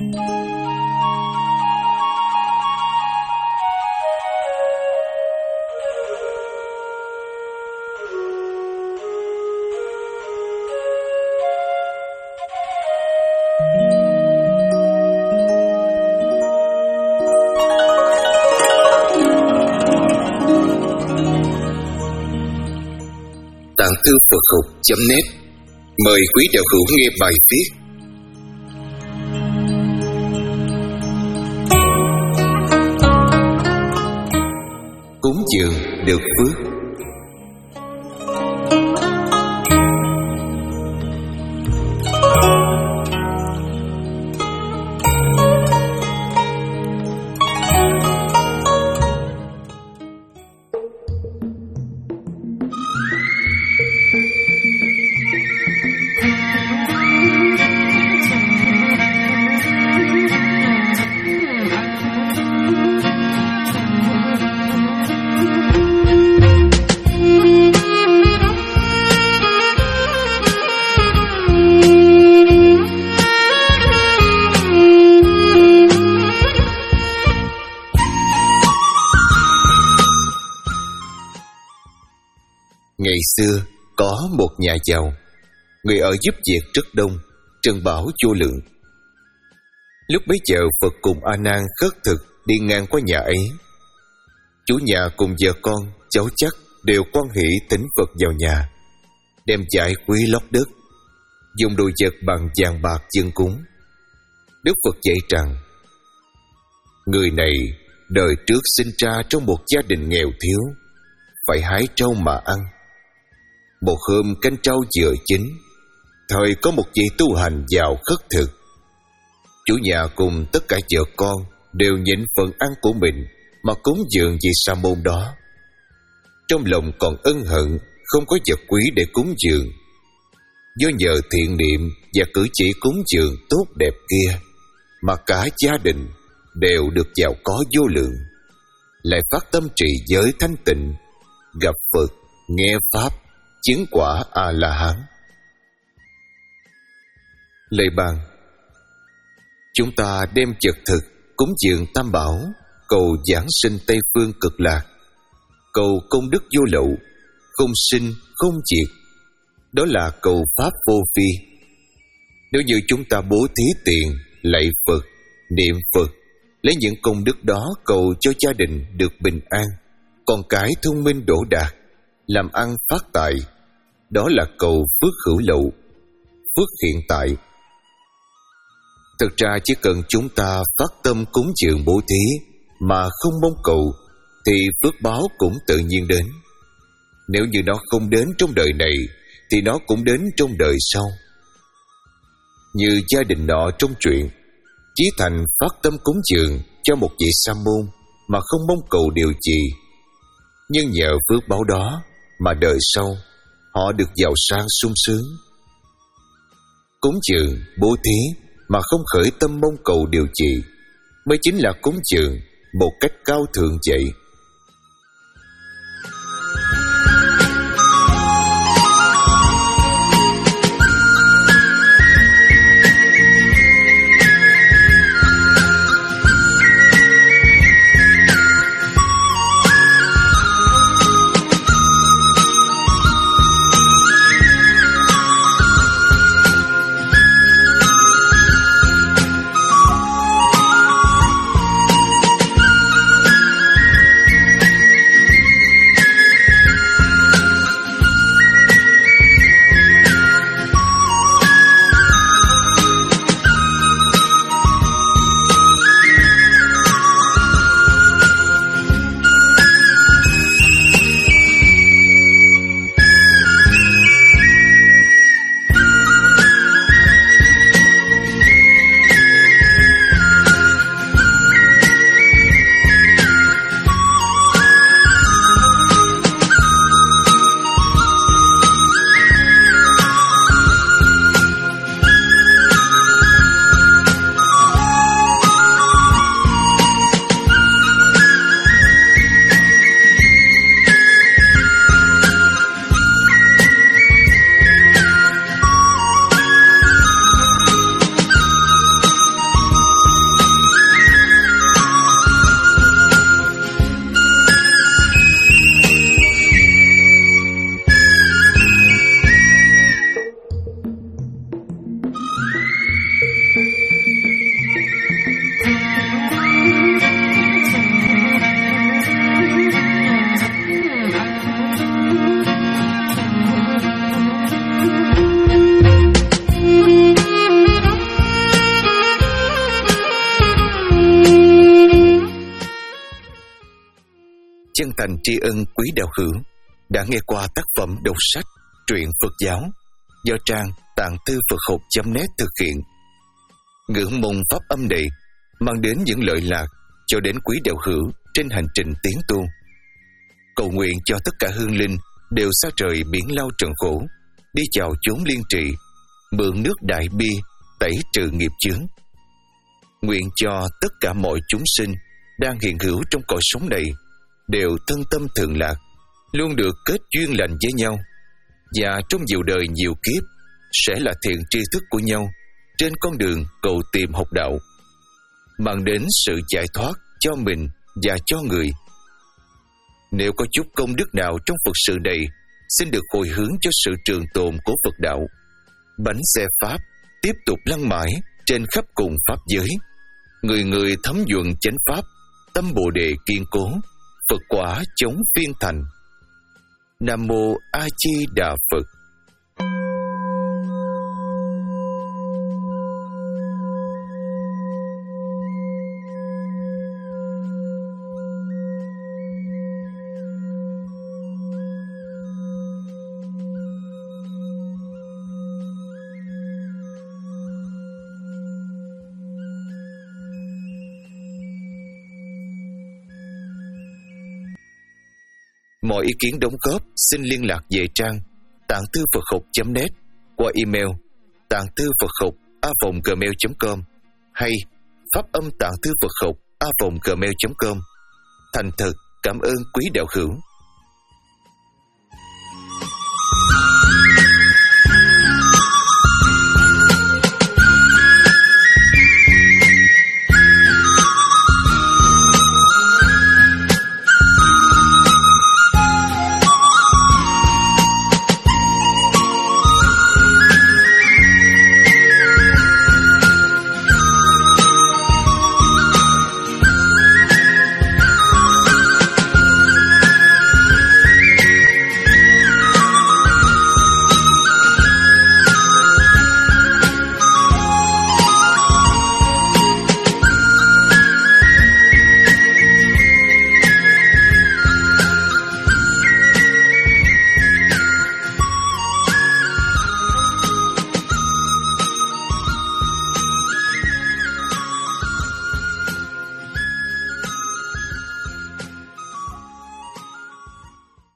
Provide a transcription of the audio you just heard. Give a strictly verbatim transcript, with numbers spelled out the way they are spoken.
Tạng thư Phật học chấm net mời quý đạo hữu nghe bài viết Cúng dường được phước. Ngày xưa có một nhà giàu, người ở giúp việc rất đông, trân bảo vô lượng. Lúc bấy giờ Phật cùng A Nan khất thực đi ngang qua nhà ấy. Chủ nhà cùng vợ con, cháu chắc đều quan hỷ thỉnh Phật vào nhà, đem vải quý lót đất, dùng đồ vật bằng vàng bạc dâng cúng. Đức Phật dạy rằng, người này đời trước sinh ra trong một gia đình nghèo thiếu, phải hái trâu mà ăn. Một hôm canh trâu vừa chín, thời có một vị tu hành vào khất thực. Chủ nhà cùng tất cả vợ con đều nhịn phần ăn của mình mà cúng dường vị sa môn đó. Trong lòng còn ân hận không có vật quý để cúng dường. Do nhờ thiện niệm và cử chỉ cúng dường tốt đẹp kia mà cả gia đình đều được giàu có vô lượng, lại phát tâm trì giới thanh tịnh, gặp Phật, nghe Pháp, chứng quả A-la-hán. Lời bàn: chúng ta đem vật thực cúng dường Tam Bảo, cầu giảng sinh Tây Phương Cực Lạc, cầu công đức vô lậu, không sinh không diệt. Đó là cầu Pháp vô phi. Nếu như chúng ta bố thí tiền, lạy Phật, niệm Phật, lấy những công đức đó cầu cho gia đình được bình an, con cái thông minh đỗ đạt, làm ăn phát tài, đó là cầu phước hữu lậu, phước hiện tại. Thực ra chỉ cần chúng ta phát tâm cúng dường bố thí mà không mong cầu, thì phước báo cũng tự nhiên đến. Nếu như nó không đến trong đời này, thì nó cũng đến trong đời sau. Như gia đình nọ trong truyện, Chí Thành phát tâm cúng dường cho một vị sa môn mà không mong cầu điều gì, nhưng nhờ phước báo đó mà đời sau họ được giàu sang sung sướng. Cúng dường, bố thí mà không khởi tâm mong cầu điều gì mới chính là cúng dường một cách cao thượng vậy. chân thành tri ân quý đạo hữu đã nghe qua tác phẩm đọc sách truyện Phật giáo do trang tạng thư Phật học chấm net thực hiện. Ngưỡng mong pháp âm này mang đến những lợi lạc cho đến quý đạo hữu trên hành trình tiến tu. Cầu nguyện cho tất cả hương linh đều xa trời biển lao trần khổ, đi chào chốn liên trị, mượn nước đại bi tẩy trừ nghiệp chướng. Nguyện cho tất cả mọi chúng sinh đang hiện hữu trong cõi sống này đều thân tâm thượng lạc, luôn được kết duyên lành với nhau, và trong nhiều đời nhiều kiếp sẽ là thiện tri thức của nhau trên con đường cầu tìm học đạo, mang đến sự giải thoát cho mình và cho người. Nếu có chút công đức nào trong Phật sự này, xin được hồi hướng cho sự trường tồn của Phật đạo. Bánh xe Pháp tiếp tục lăn mãi trên khắp cùng Pháp giới. Người người thấm nhuận chánh Pháp, tâm Bồ Đề kiên cố, Phật quả chống phiên thành. Nam Mô A Di Đà Phật. Mọi ý kiến đóng góp xin liên lạc về trang tạng thư Phật học chấm net qua email tạng thư Phật học a vòng gmail chấm com hay pháp âm tạng thư Phật học a vòng gmail chấm com. Thành thật cảm ơn quý đạo hữu.